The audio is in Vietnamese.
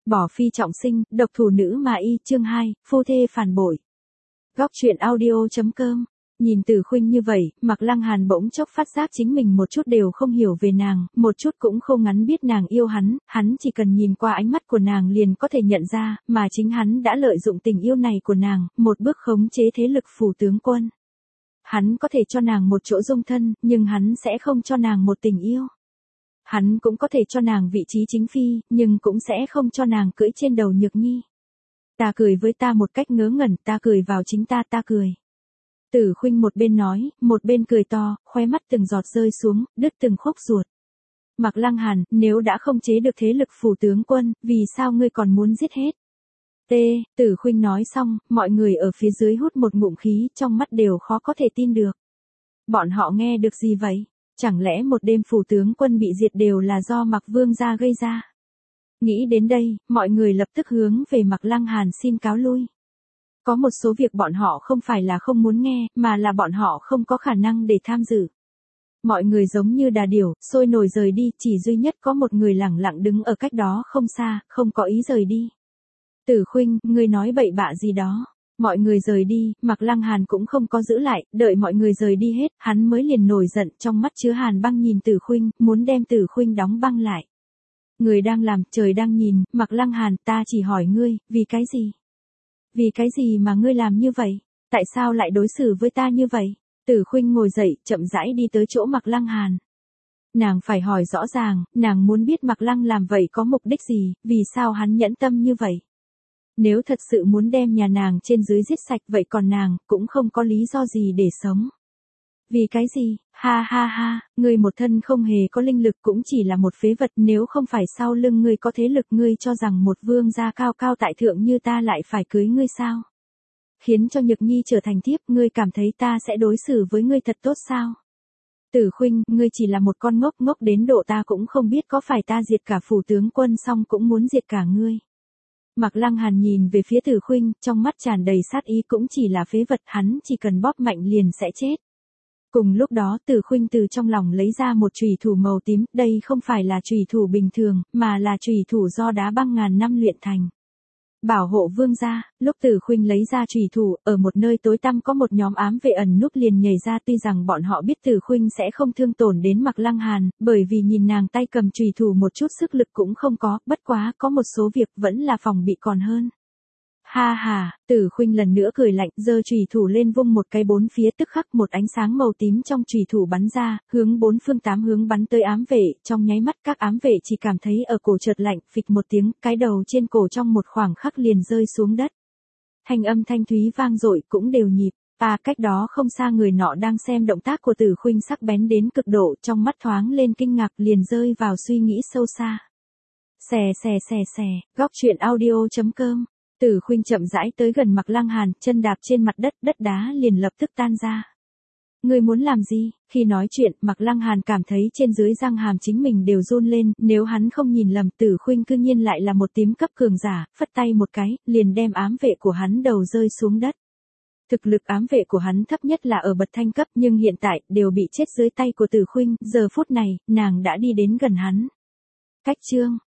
Bỏ phi trọng sinh, độc thủ nữ mà y, chương 2, phu thê phản bội. Góc truyện audio.com. Nhìn Tử Khuynh như vậy, Mạc Lăng Hàn bỗng chốc phát giác chính mình một chút đều không hiểu về nàng, một chút cũng không ngắn biết nàng yêu hắn chỉ cần nhìn qua ánh mắt của nàng liền có thể nhận ra, mà chính hắn đã lợi dụng tình yêu này của nàng, một bước khống chế thế lực phủ tướng quân. Hắn có thể cho nàng một chỗ dung thân, nhưng hắn sẽ không cho nàng một tình yêu. Hắn cũng có thể cho nàng vị trí chính phi, nhưng cũng sẽ không cho nàng cưỡi trên đầu Nhược Nhi. Ta cười với ta một cách ngớ ngẩn, ta cười vào chính ta cười. Tử Khuynh một bên nói, một bên cười to, khóe mắt từng giọt rơi xuống, đứt từng khúc ruột. Mạc Lăng Hàn, nếu đã không chế được thế lực phủ tướng quân, vì sao ngươi còn muốn giết hết? Tử Khuynh nói xong, mọi người ở phía dưới hút một ngụm khí, trong mắt đều khó có thể tin được. Bọn họ nghe được gì vậy? Chẳng lẽ một đêm phủ tướng quân bị diệt đều là do Mạc Vương gia gây ra? Nghĩ đến đây, mọi người lập tức hướng về Mạc Lăng Hàn xin cáo lui. Có một số việc bọn họ không phải là không muốn nghe, mà là bọn họ không có khả năng để tham dự. Mọi người giống như đà điểu, sôi nổi rời đi, chỉ duy nhất có một người lẳng lặng đứng ở cách đó không xa, không có ý rời đi. Tử Khuynh, ngươi nói bậy bạ gì đó? Mọi người rời đi, Mạc Lăng Hàn cũng không có giữ lại, đợi mọi người rời đi hết, hắn mới liền nổi giận, trong mắt chứa hàn băng nhìn Tử Khuynh, muốn đem Tử Khuynh đóng băng lại. Người đang làm, trời đang nhìn, Mạc Lăng Hàn, ta chỉ hỏi ngươi, vì cái gì? Vì cái gì mà ngươi làm như vậy? Tại sao lại đối xử với ta như vậy? Tử Khuynh ngồi dậy, chậm rãi đi tới chỗ Mạc Lăng Hàn. Nàng phải hỏi rõ ràng, nàng muốn biết Mạc Lăng làm vậy có mục đích gì, vì sao hắn nhẫn tâm như vậy? Nếu thật sự muốn đem nhà nàng trên dưới giết sạch vậy còn nàng, cũng không có lý do gì để sống. Vì cái gì? Ha ha ha, ngươi một thân không hề có linh lực cũng chỉ là một phế vật, nếu không phải sau lưng ngươi có thế lực, ngươi cho rằng một vương gia cao cao tại thượng như ta lại phải cưới ngươi sao? Khiến cho Nhược Nhi trở thành thiếp, ngươi cảm thấy ta sẽ đối xử với ngươi thật tốt sao? Tử Khuynh, ngươi chỉ là một con ngốc đến độ ta cũng không biết có phải ta diệt cả phủ tướng quân xong cũng muốn diệt cả ngươi. Mạc Lăng Hàn nhìn về phía Tử Khuynh, trong mắt tràn đầy sát ý, cũng chỉ là phế vật, hắn chỉ cần bóp mạnh liền sẽ chết. Cùng lúc đó Tử Khuynh từ trong lòng lấy ra một chùy thủ màu tím, đây không phải là chùy thủ bình thường, mà là chùy thủ do đá băng ngàn năm luyện thành. Bảo hộ vương gia, lúc Tử Khuynh lấy ra chùy thủ, ở một nơi tối tăm có một nhóm ám vệ ẩn núp liền nhảy ra, tuy rằng bọn họ biết Tử Khuynh sẽ không thương tổn đến Mạc Lăng Hàn, bởi vì nhìn nàng tay cầm chùy thủ một chút sức lực cũng không có, bất quá có một số việc vẫn là phòng bị còn hơn. Ha ha, Tử Khuynh lần nữa cười lạnh, giơ chùy thủ lên vung một cái, bốn phía tức khắc một ánh sáng màu tím trong chùy thủ bắn ra, hướng bốn phương tám hướng bắn tới ám vệ, trong nháy mắt các ám vệ chỉ cảm thấy ở cổ chợt lạnh, phịch một tiếng, cái đầu trên cổ trong một khoảng khắc liền rơi xuống đất. Thanh âm thanh thúy vang dội, cũng đều nhịp. Cách đó không xa người nọ đang xem động tác của Tử Khuynh sắc bén đến cực độ, trong mắt thoáng lên kinh ngạc, liền rơi vào suy nghĩ sâu xa. Xè, góc truyện audio.com. Tử Khuynh chậm rãi tới gần Mạc Lăng Hàn, chân đạp trên mặt đất, đất đá liền lập tức tan ra. Ngươi muốn làm gì? Khi nói chuyện, Mạc Lăng Hàn cảm thấy trên dưới răng hàm chính mình đều run lên, nếu hắn không nhìn lầm, Tử Khuynh cư nhiên lại là một tím cấp cường giả, phất tay một cái, liền đem ám vệ của hắn đầu rơi xuống đất. Thực lực ám vệ của hắn thấp nhất là ở bậc thanh cấp, nhưng hiện tại đều bị chết dưới tay của Tử Khuynh, giờ phút này, nàng đã đi đến gần hắn. Cách chương